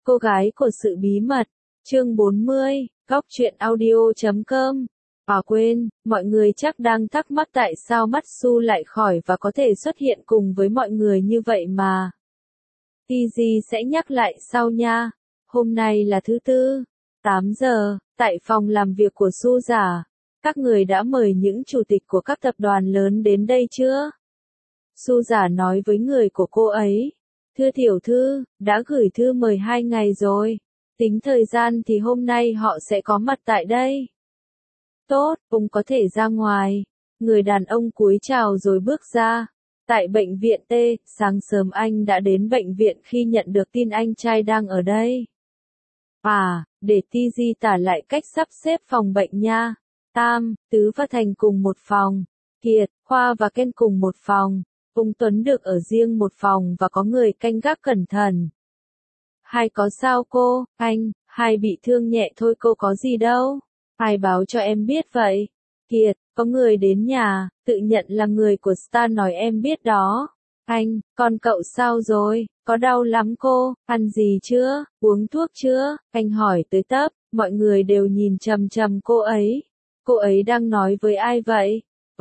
Cô gái của sự bí mật, chương 40, góc truyện audio.com. Quên, mọi người chắc đang thắc mắc tại sao Matsu lại khỏi và có thể xuất hiện cùng với mọi người như vậy mà. TG sẽ nhắc lại sau nha. Hôm nay là thứ Tư, 8 giờ, tại phòng làm việc của Su Giả. Các người đã mời những chủ tịch của các tập đoàn lớn đến đây chưa? Su Giả nói với người của cô ấy. Thưa tiểu thư, đã gửi thư mời 2 ngày rồi. Tính thời gian thì hôm nay họ sẽ có mặt tại đây. Tốt, ông có thể ra ngoài. Người đàn ông cúi chào rồi bước ra. Tại bệnh viện T, sáng sớm anh đã đến bệnh viện khi nhận được tin anh trai đang ở đây. Để TG tả lại cách sắp xếp phòng bệnh nha. Tam, Tứ và Thành cùng một phòng. Kiệt, Khoa và Ken cùng một phòng. Ông Tuấn được ở riêng một phòng và có người canh gác cẩn thận. Hai có sao cô, anh, hai bị thương nhẹ thôi cô có gì đâu. Ai báo cho em biết vậy? Kiệt, có người đến nhà, tự nhận là người của Star nói em biết đó. Anh, con cậu sao rồi, có đau lắm cô, ăn gì chưa, uống thuốc chưa? Anh hỏi tới tấp, mọi người đều nhìn chằm chằm cô ấy. Cô ấy đang nói với ai vậy?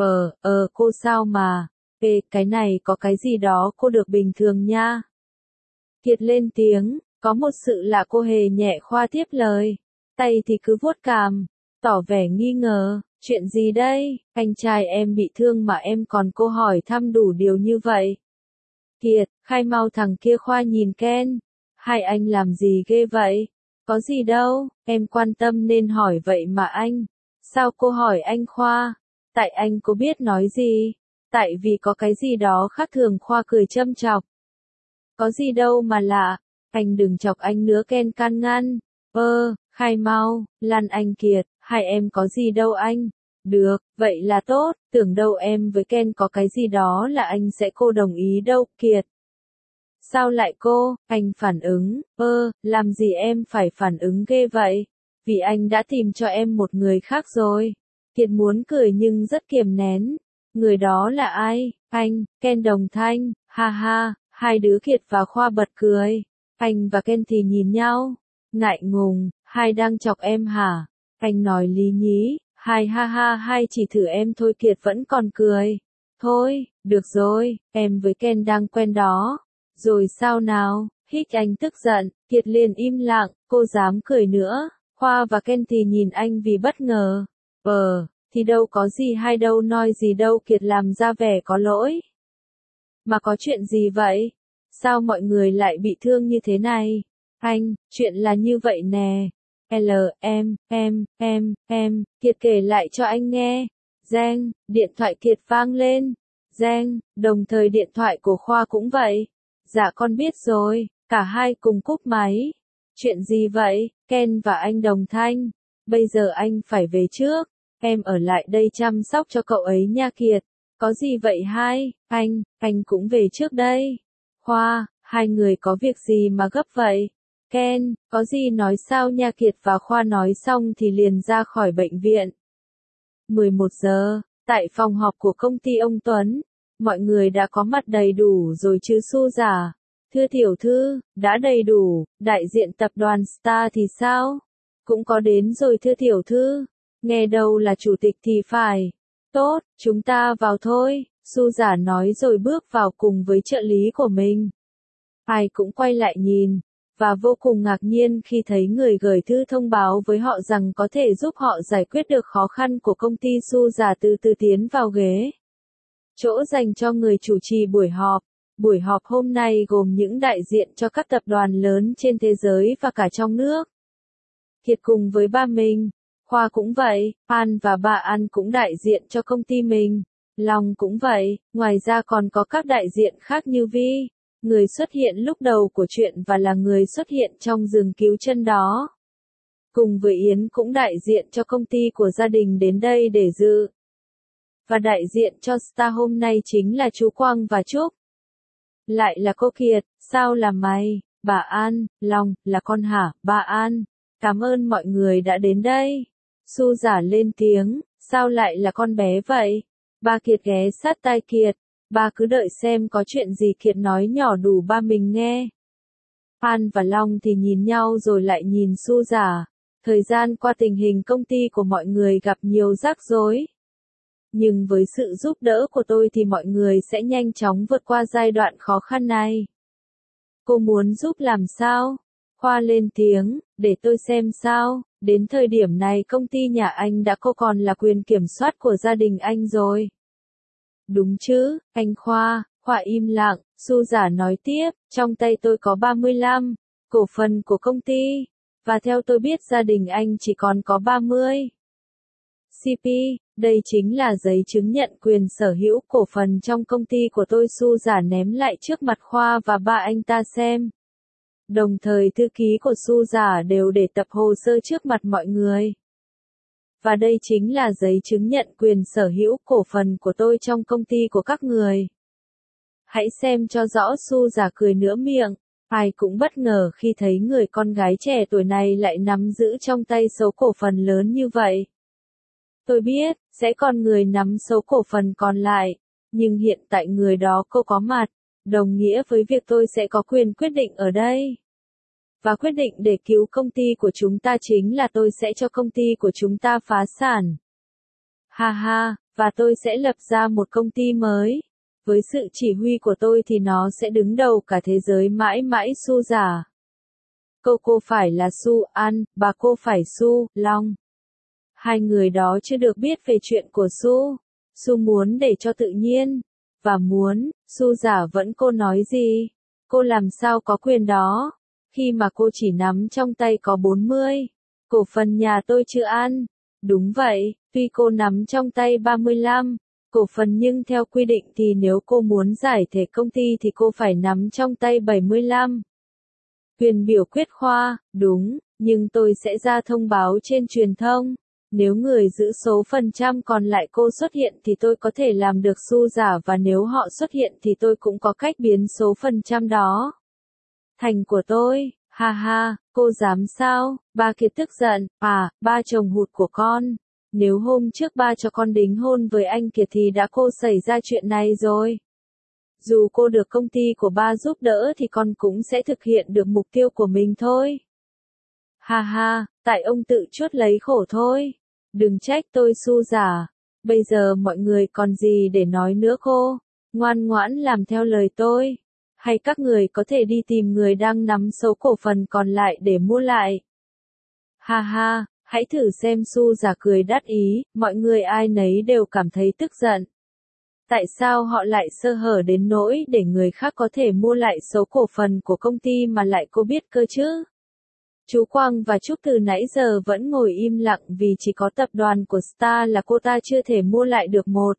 Cô sao mà? Cái này có cái gì đó cô được bình thường nha. Kiệt lên tiếng, có một sự lạ cô hề nhẹ Khoa tiếp lời. Tay thì cứ vuốt cằm, tỏ vẻ nghi ngờ, chuyện gì đây, anh trai em bị thương mà em còn cô hỏi thăm đủ điều như vậy. Kiệt, khai mau thằng kia. Khoa nhìn Ken. Hai anh làm gì ghê vậy? Có gì đâu, em quan tâm nên hỏi vậy mà anh. Sao cô hỏi anh Khoa? Tại anh có biết nói gì? Tại vì có cái gì đó khác thường. Khoa cười châm chọc. Có gì đâu mà lạ, anh đừng chọc anh nữa. Ken can ngăn. Khai mau, lăn anh Kiệt, hai em có gì đâu anh. Được, vậy là tốt, tưởng đâu em với Ken có cái gì đó là anh sẽ cô đồng ý đâu. Kiệt. Sao lại cô, anh phản ứng, làm gì em phải phản ứng ghê vậy, vì anh đã tìm cho em một người khác rồi. Kiệt muốn cười nhưng rất kiềm nén. Người đó là ai, anh, Ken đồng thanh, ha ha, hai đứa Kiệt và Khoa bật cười. Anh và Ken thì nhìn nhau, ngại ngùng, hai đang chọc em hả? Anh nói lý nhí, hai ha ha hai chỉ thử em thôi. Kiệt vẫn còn cười. Thôi, được rồi, em với Ken đang quen đó. Rồi sao nào, hích anh tức giận, Kiệt liền im lặng, cô dám cười nữa. Khoa và Ken thì nhìn anh vì bất ngờ. Thì đâu có gì hay đâu nói gì đâu. Kiệt làm ra vẻ có lỗi. Mà có chuyện gì vậy? Sao mọi người lại bị thương như thế này? Anh, chuyện là như vậy nè. Kiệt kể lại cho anh nghe. Reng, điện thoại Kiệt vang lên. Reng, đồng thời điện thoại của Khoa cũng vậy. Dạ con biết rồi, cả hai cùng cúp máy. Chuyện gì vậy? Ken và anh đồng thanh. Bây giờ anh phải về trước. Em ở lại đây chăm sóc cho cậu ấy nha Kiệt. Có gì vậy hai? Anh cũng về trước đây. Khoa, hai người có việc gì mà gấp vậy? Ken, có gì nói sao nha. Kiệt và Khoa nói xong thì liền ra khỏi bệnh viện. 11 giờ, tại phòng họp của công ty ông Tuấn, mọi người đã có mặt đầy đủ rồi chứ Su Giả. Thưa tiểu thư, đã đầy đủ, đại diện tập đoàn Star thì sao? Cũng có đến rồi thưa tiểu thư, nghe đâu là chủ tịch thì phải. Tốt, chúng ta vào thôi, Su Giả nói rồi bước vào cùng với trợ lý của mình. Ai cũng quay lại nhìn, và vô cùng ngạc nhiên khi thấy người gửi thư thông báo với họ rằng có thể giúp họ giải quyết được khó khăn của công ty. Su Giả từ từ tiến vào ghế. Chỗ dành cho người chủ trì buổi họp. Buổi họp hôm nay gồm những đại diện cho các tập đoàn lớn trên thế giới và cả trong nước. Kiệt cùng với ba mình, Khoa cũng vậy, An và bà An cũng đại diện cho công ty mình. Long cũng vậy, ngoài ra còn có các đại diện khác như Vi, người xuất hiện lúc đầu của chuyện và là người xuất hiện trong giường cứu chân đó. Cùng với Yến cũng đại diện cho công ty của gia đình đến đây để dự. Và đại diện cho Star hôm nay chính là chú Quang và Trúc. Lại là cô Kiệt, sao là mày? Bà An, Long, là con hả? Bà An, cảm ơn mọi người đã đến đây. Su Giả lên tiếng, sao lại là con bé vậy? Ba Kiệt ghé sát tai Kiệt, ba cứ đợi xem có chuyện gì Kiệt nói nhỏ đủ ba mình nghe. An và Long thì nhìn nhau rồi lại nhìn Su giả. Thời gian qua tình hình công ty của mọi người gặp nhiều rắc rối. Nhưng với sự giúp đỡ của tôi thì mọi người sẽ nhanh chóng vượt qua giai đoạn khó khăn này. Cô muốn giúp làm sao? Khoa lên tiếng, để tôi xem sao. Đến thời điểm này công ty nhà anh đã không còn là quyền kiểm soát của gia đình anh rồi. Đúng chứ, anh Khoa. Khoa im lặng, Su giả nói tiếp, trong tay tôi có 35 cổ phần của công ty. Và theo tôi biết gia đình anh chỉ còn có 30 CP, đây chính là giấy chứng nhận quyền sở hữu cổ phần trong công ty của tôi. Su giả ném lại trước mặt Khoa và ba anh ta xem. Đồng thời thư ký của Su giả đều để tập hồ sơ trước mặt mọi người. Và đây chính là giấy chứng nhận quyền sở hữu cổ phần của tôi trong công ty của các người. Hãy xem cho rõ. Su giả cười nửa miệng. Ai cũng bất ngờ khi thấy người con gái trẻ tuổi này lại nắm giữ trong tay số cổ phần lớn như vậy. Tôi biết, sẽ còn người nắm số cổ phần còn lại, nhưng hiện tại người đó cô có mặt, đồng nghĩa với việc tôi sẽ có quyền quyết định ở đây. Và quyết định để cứu công ty của chúng ta chính là tôi sẽ cho công ty của chúng ta phá sản. Ha ha, và tôi sẽ lập ra một công ty mới. Với sự chỉ huy của tôi thì nó sẽ đứng đầu cả thế giới mãi mãi. Su giả. Cô phải là Su An, bà cô phải Su Long. Hai người đó chưa được biết về chuyện của Su. Su muốn để cho tự nhiên. Và muốn, Su giả vẫn cô nói gì? Cô làm sao có quyền đó? Khi mà cô chỉ nắm trong tay có 40 cổ phần nhà tôi chưa An. Đúng vậy, tuy cô nắm trong tay 35 cổ phần nhưng theo quy định thì nếu cô muốn giải thể công ty thì cô phải nắm trong tay 75 quyền biểu quyết. Khoa, đúng, nhưng tôi sẽ ra thông báo trên truyền thông. Nếu người giữ số phần trăm còn lại cô xuất hiện thì tôi có thể làm được. Su giả. Và nếu họ xuất hiện thì tôi cũng có cách biến số phần trăm đó thành của tôi. Ha ha, cô dám sao? Ba Kiệt tức giận. À, ba chồng hụt của con. Nếu hôm trước ba cho con đính hôn với anh Kiệt thì đã cô xảy ra chuyện này rồi. Dù cô được công ty của ba giúp đỡ thì con cũng sẽ thực hiện được mục tiêu của mình thôi. Ha ha, tại ông tự chuốc lấy khổ thôi. Đừng trách tôi. Su giả. Bây giờ mọi người còn gì để nói nữa cô? Ngoan ngoãn làm theo lời tôi. Hay các người có thể đi tìm người đang nắm số cổ phần còn lại để mua lại. Ha ha, hãy thử xem. Su giả cười đắc ý, mọi người ai nấy đều cảm thấy tức giận. Tại sao họ lại sơ hở đến nỗi để người khác có thể mua lại số cổ phần của công ty mà lại cô biết cơ chứ? Chú Quang và Trúc từ nãy giờ vẫn ngồi im lặng vì chỉ có tập đoàn của Star là cô ta chưa thể mua lại được một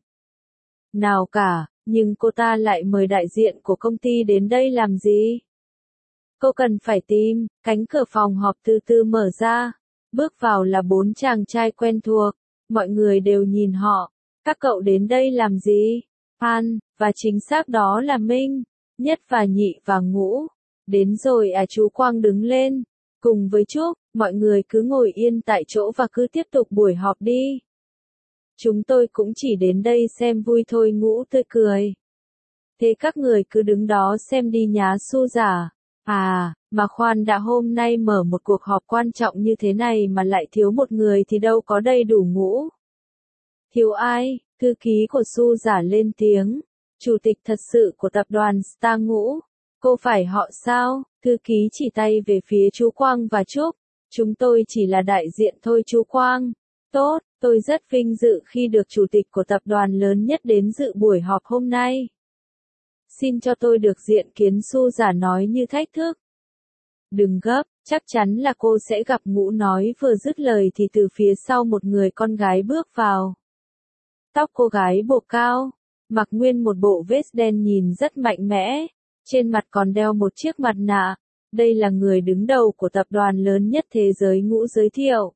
nào cả, nhưng cô ta lại mời đại diện của công ty đến đây làm gì? Cô cần phải tìm. Cánh cửa phòng họp từ từ mở ra. Bước vào là 4 chàng trai quen thuộc. Mọi người đều nhìn họ. Các cậu đến đây làm gì? An, và chính xác đó là Minh, Nhất và Nhị và Ngũ. Đến rồi à? Chú Quang đứng lên. Cùng với Trúc, mọi người cứ ngồi yên tại chỗ và cứ tiếp tục buổi họp đi. Chúng tôi cũng chỉ đến đây xem vui thôi. Ngũ tươi cười. Thế các người cứ đứng đó xem đi nhá. Su giả. À, mà khoan đã, hôm nay mở một cuộc họp quan trọng như thế này mà lại thiếu một người thì đâu có đầy đủ. Ngũ. Thiếu ai? Thư ký của Su giả lên tiếng. Chủ tịch thật sự của tập đoàn Star. Ngũ. Cô phải họ sao? Thư ký chỉ tay về phía chú Quang và Trúc. Chúng tôi chỉ là đại diện thôi. Chú Quang. Tốt, tôi rất vinh dự khi được chủ tịch của tập đoàn lớn nhất đến dự buổi họp hôm nay. Xin cho tôi được diện kiến. Su giả nói như thách thức. Đừng gấp, chắc chắn là cô sẽ gặp. Ngũ nói vừa dứt lời thì từ phía sau một người con gái bước vào. Tóc cô gái buộc cao, mặc nguyên một bộ vest đen nhìn rất mạnh mẽ, trên mặt còn đeo một chiếc mặt nạ. Đây là người đứng đầu của tập đoàn lớn nhất thế giới. Ngũ giới thiệu.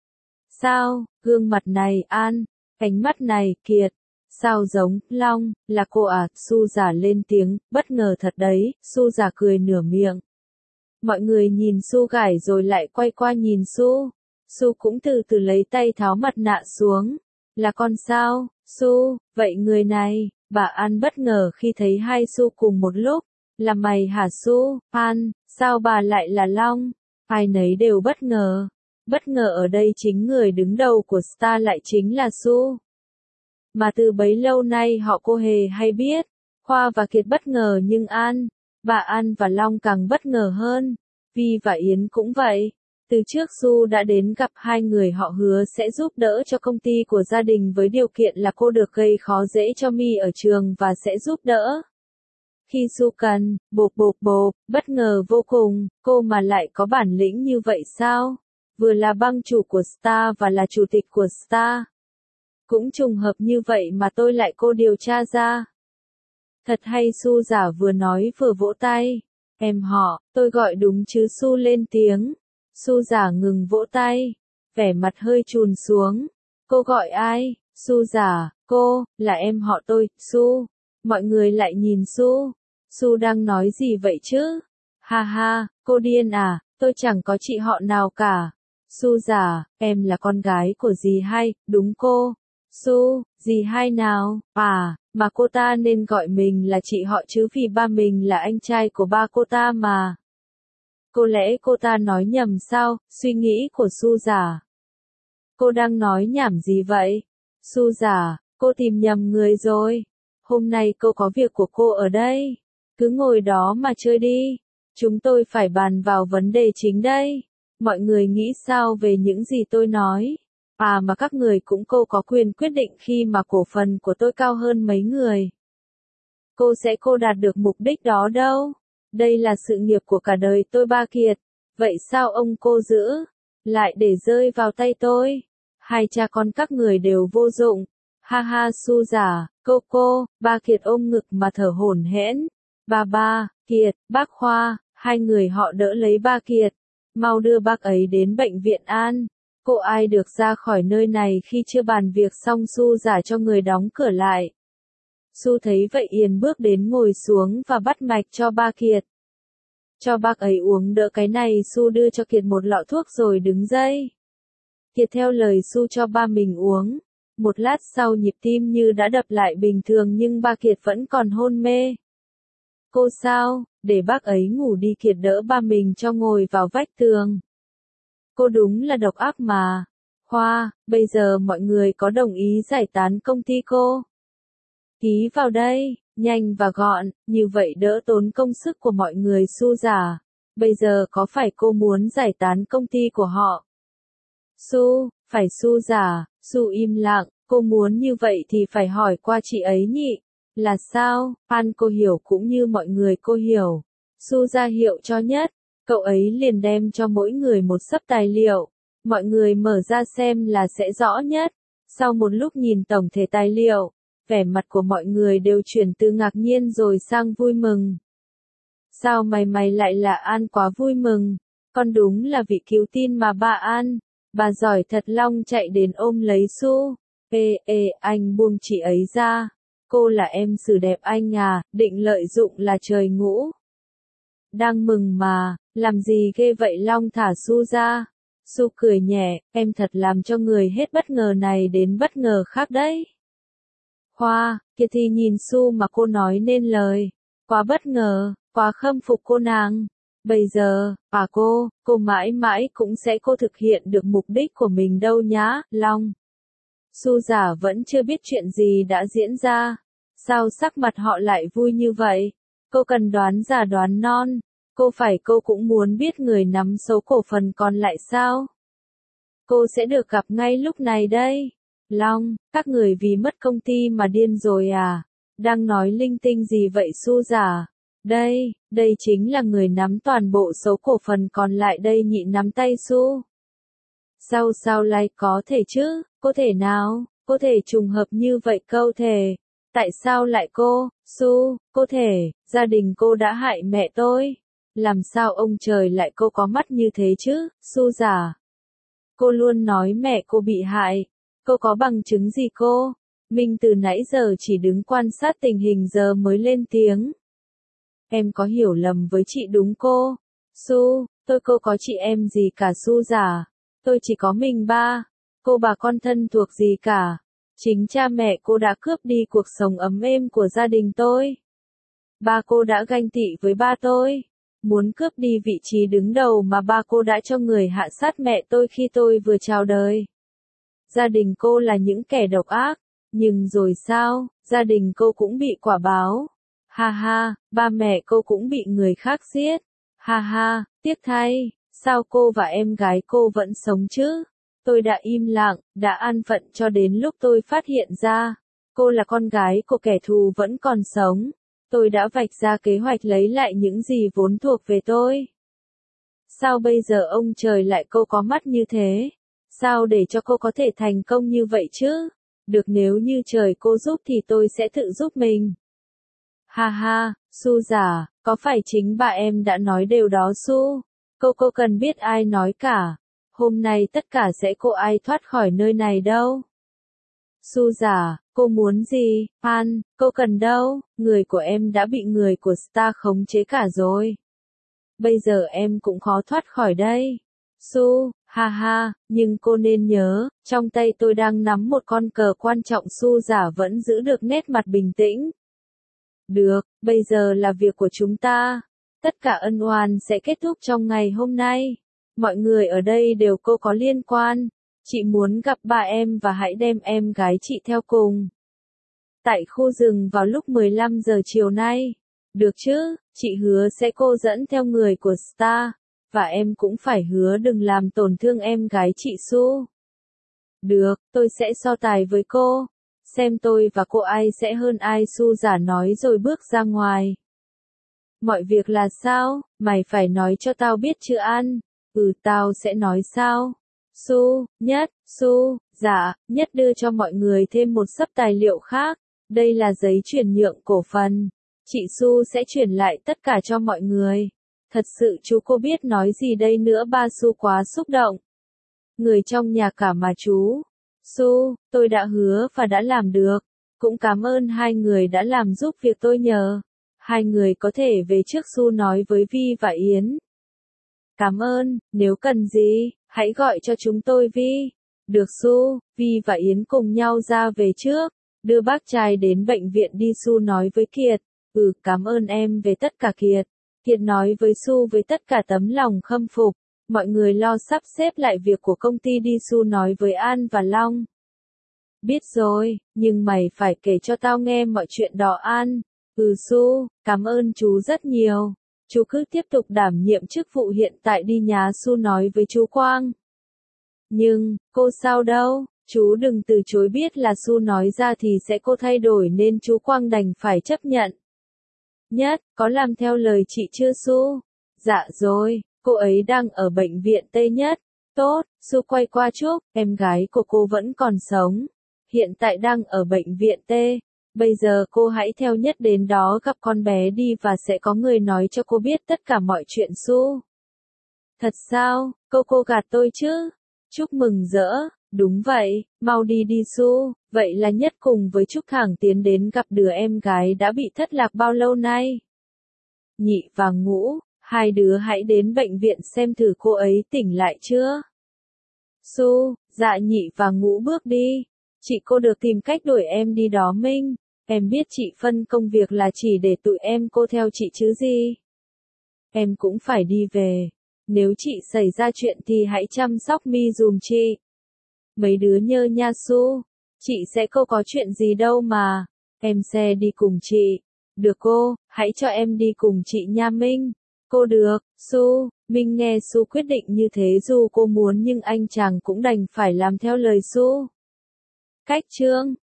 Sao, gương mặt này An, ánh mắt này Kiệt, sao giống Long, là cô à? Su giả lên tiếng, bất ngờ thật đấy. Su giả cười nửa miệng. Mọi người nhìn Su gải rồi lại quay qua nhìn Su. Su cũng từ từ lấy tay tháo mặt nạ xuống. Là con sao? Su, vậy người này? Bà An bất ngờ khi thấy hai Su cùng một lúc. Là mày hả Su? An, Sao bà lại là Long? Ai nấy đều bất ngờ. Bất ngờ ở đây chính người đứng đầu của Star lại chính là Su. Mà từ bấy lâu nay họ cô hề hay biết. Khoa và Kiệt bất ngờ nhưng bà An và Long càng bất ngờ hơn. Vi và Yến cũng vậy. Từ trước Su đã đến gặp hai người, họ hứa sẽ giúp đỡ cho công ty của gia đình với điều kiện là cô được gây khó dễ cho Mi ở trường và sẽ giúp đỡ. Khi Su cần, bộp, bất ngờ vô cùng, cô mà lại có bản lĩnh như vậy sao? Vừa là bang chủ của Star và là chủ tịch của Star. Cũng trùng hợp như vậy mà tôi lại cô điều tra ra. Thật hay, Su giả vừa nói vừa vỗ tay. Em họ, tôi gọi đúng chứ? Su lên tiếng. Su giả ngừng vỗ tay, vẻ mặt hơi chùn xuống. Cô gọi ai? Su giả, cô, là em họ tôi, Su. Mọi người lại nhìn Su. Su đang nói gì vậy chứ? Ha ha, cô điên à, tôi chẳng có chị họ nào cả. Su giả, em là con gái của dì Hai, đúng cô? Su, dì Hai nào? À, mà cô ta nên gọi mình là chị họ chứ vì ba mình là anh trai của ba cô ta mà. Có lẽ cô ta nói nhầm sao? Suy nghĩ của Su giả. Cô đang nói nhảm gì vậy? Su giả, cô tìm nhầm người rồi. Hôm nay cô có việc của cô ở đây. Cứ ngồi đó mà chơi đi. Chúng tôi phải bàn vào vấn đề chính đây. Mọi người nghĩ sao về những gì tôi nói? À mà các người cũng cô có quyền quyết định khi mà cổ phần của tôi cao hơn mấy người. Cô đạt được mục đích đó đâu. Đây là sự nghiệp của cả đời tôi ba Kiệt. Vậy sao ông cô giữ lại để rơi vào tay tôi? Hai cha con các người đều vô dụng. Ha ha, Su giả, ba Kiệt ôm ngực mà thở hổn hển. Ba Kiệt, bác Khoa, hai người họ đỡ lấy ba Kiệt. Mau đưa bác ấy đến bệnh viện An. Cô ai được ra khỏi nơi này khi chưa bàn việc xong? Su giả cho người đóng cửa lại. Su thấy vậy Yên bước đến ngồi xuống và bắt mạch cho ba Kiệt. Cho bác ấy uống đỡ cái này. Su đưa cho Kiệt một lọ thuốc rồi đứng dậy. Kiệt theo lời Su cho ba mình uống. Một lát sau nhịp tim như đã đập lại bình thường nhưng ba Kiệt vẫn còn hôn mê. Cô sao? Để bác ấy ngủ đi. Kiệt đỡ ba mình cho ngồi vào vách tường. Cô đúng là độc ác mà. Khoa, bây giờ mọi người có đồng ý giải tán công ty cô? Ký vào đây, nhanh và gọn, như vậy đỡ tốn công sức của mọi người. Su giả, bây giờ có phải cô muốn giải tán công ty của họ? Su, phải. Su giả, Su im lặng, cô muốn như vậy thì phải hỏi qua chị ấy nhỉ? Là sao? An cô hiểu cũng như mọi người cô hiểu. Su ra hiệu cho Nhất, cậu ấy liền đem cho mỗi người một xấp tài liệu. Mọi người mở ra xem là sẽ rõ nhất. Sau một lúc nhìn tổng thể tài liệu, vẻ mặt của mọi người đều chuyển từ ngạc nhiên rồi sang vui mừng. Sao mày lại là An? Quá vui mừng. Con đúng là vị cứu tin mà ba An. Bà giỏi thật. Long chạy đến ôm lấy Su. Anh buông chị ấy ra. Cô là em xử đẹp anh à, định lợi dụng là trời ngũ. Đang mừng mà, làm gì ghê vậy? Long thả Su ra. Su cười nhẹ, em thật làm cho người hết bất ngờ này đến bất ngờ khác đấy. Khoa, Kiệt thì nhìn Su mà cô nói nên lời. Quá bất ngờ, quá khâm phục cô nàng. Bây giờ, cô mãi mãi cũng sẽ cô thực hiện được mục đích của mình đâu nhá, Long. Su giả vẫn chưa biết chuyện gì đã diễn ra. Sao sắc mặt họ lại vui như vậy? Cô cần đoán già đoán non. Cô cũng muốn biết người nắm số cổ phần còn lại sao? Cô sẽ được gặp ngay lúc này đây. Long, các người vì mất công ty mà điên rồi à? Đang nói linh tinh gì vậy? Su giả. Đây chính là người nắm toàn bộ số cổ phần còn lại đây. Nhị nắm tay Su. Sao lại có thể chứ? Có thể nào? Có thể trùng hợp như vậy? Câu thể. Tại sao lại cô? Su, có thể, gia đình cô đã hại mẹ tôi. Làm sao ông trời lại cô có mắt như thế chứ? Su giả. Cô luôn nói mẹ cô bị hại. Cô có bằng chứng gì cô? Minh từ nãy giờ chỉ đứng quan sát tình hình giờ mới lên tiếng. Em có hiểu lầm với chị đúng cô? Su, cô có chị em gì cả? Su giả. Tôi chỉ có mình ba. Cô bà con thân thuộc gì cả. Chính cha mẹ cô đã cướp đi cuộc sống ấm êm của gia đình tôi. Ba cô đã ganh tị với ba tôi. muốn cướp đi vị trí đứng đầu mà ba cô đã cho người hạ sát mẹ tôi khi tôi vừa chào đời. Gia đình cô là những kẻ độc ác, nhưng rồi sao, gia đình cô cũng bị quả báo. Ha ha, ba mẹ cô cũng bị người khác giết. Ha ha, tiếc thay, sao cô và em gái cô vẫn sống chứ? Tôi đã im lặng, đã an phận cho đến lúc tôi phát hiện ra, cô là con gái của kẻ thù vẫn còn sống. Tôi đã vạch ra kế hoạch lấy lại những gì vốn thuộc về tôi. Sao bây giờ ông trời lại cô có mắt như thế? Sao để cho cô có thể thành công như vậy chứ? Được, nếu như trời cô giúp thì tôi sẽ tự giúp mình. Ha ha, Su giả, có phải chính bà em đã nói điều đó Su? Cô cần biết ai nói cả. Hôm nay tất cả sẽ cô ai thoát khỏi nơi này đâu. Su giả, cô muốn gì? An, cô cần đâu? Người của em đã bị người của Star khống chế cả rồi. Bây giờ em cũng khó thoát khỏi đây. Su, ha ha, nhưng cô nên nhớ, trong tay tôi đang nắm một con cờ quan trọng. Su giả vẫn giữ được nét mặt bình tĩnh. Được, bây giờ là việc của chúng ta. Tất cả ân oán sẽ kết thúc trong ngày hôm nay. Mọi người ở đây đều cô có liên quan. Chị muốn gặp ba em và hãy đem em gái chị theo cùng. Tại khu rừng vào lúc 15 giờ chiều nay. Được chứ, chị hứa sẽ cô dẫn theo người của Star. Và em cũng phải hứa đừng làm tổn thương em gái chị Su. Được, tôi sẽ so tài với cô. Xem tôi và cô ai sẽ hơn ai. Su giả nói rồi bước ra ngoài. Mọi việc là sao? Mày phải nói cho tao biết chưa An? Tao sẽ nói sao? Su, Nhất, Su, dạ, Nhất đưa cho mọi người thêm một xấp tài liệu khác. Đây là giấy chuyển nhượng cổ phần. Chị Su sẽ chuyển lại tất cả cho mọi người. Thật sự chú cô biết nói gì đây nữa. Ba Su quá xúc động. Người trong nhà cả mà chú. Su, tôi đã hứa và đã làm được. Cũng cảm ơn hai người đã làm giúp việc tôi nhờ. Hai người có thể về trước. Su nói với Vi và Yến. Cảm ơn, nếu cần gì, hãy gọi cho chúng tôi Vi. Được Su, Vi và Yến cùng nhau ra về trước. Đưa bác trai đến bệnh viện đi. Su nói với Kiệt. Cảm ơn em về tất cả Kiệt. Kiệt nói với Su với tất cả tấm lòng khâm phục. Mọi người lo sắp xếp lại việc của công ty đi. Su nói với An và Long. Biết rồi, nhưng mày phải kể cho tao nghe mọi chuyện đó An. Su, cảm ơn chú rất nhiều. Chú cứ tiếp tục đảm nhiệm chức vụ hiện tại đi nhá. Su nói với chú Quang. Nhưng, cô sao đâu, chú đừng từ chối. Biết là Su nói ra thì sẽ cô thay đổi nên chú Quang đành phải chấp nhận. Nhất, có làm theo lời chị chưa Su? Dạ rồi, cô ấy đang ở bệnh viện Tây Nhất. Tốt, Su quay qua Trúc, em gái của cô vẫn còn sống. Hiện tại đang ở bệnh viện T. Bây giờ cô hãy theo Nhất đến đó gặp con bé đi và sẽ có người nói cho cô biết tất cả mọi chuyện Su. Thật sao, cô gạt tôi chứ? Trúc mừng rỡ, đúng vậy, mau đi đi Su. Vậy là Nhất cùng với Trúc thẳng tiến đến gặp đứa em gái đã bị thất lạc bao lâu nay. Nhị và Ngũ, hai đứa hãy đến bệnh viện xem thử cô ấy tỉnh lại chưa. Su, dạ. Nhị và Ngũ bước đi. Chị cô được tìm cách đuổi em đi đó Minh. Em biết chị phân công việc là chỉ để tụi em cô theo chị chứ gì. Em cũng phải đi về. Nếu chị xảy ra chuyện thì hãy chăm sóc Mi dùm chị. Mấy đứa nhơ nha Su. Chị sẽ cô có chuyện gì đâu mà. Em sẽ đi cùng chị. Được cô, hãy cho em đi cùng chị nha Minh. Cô được, Su. Minh nghe Su quyết định như thế dù cô muốn nhưng anh chàng cũng đành phải làm theo lời Su. Cách chương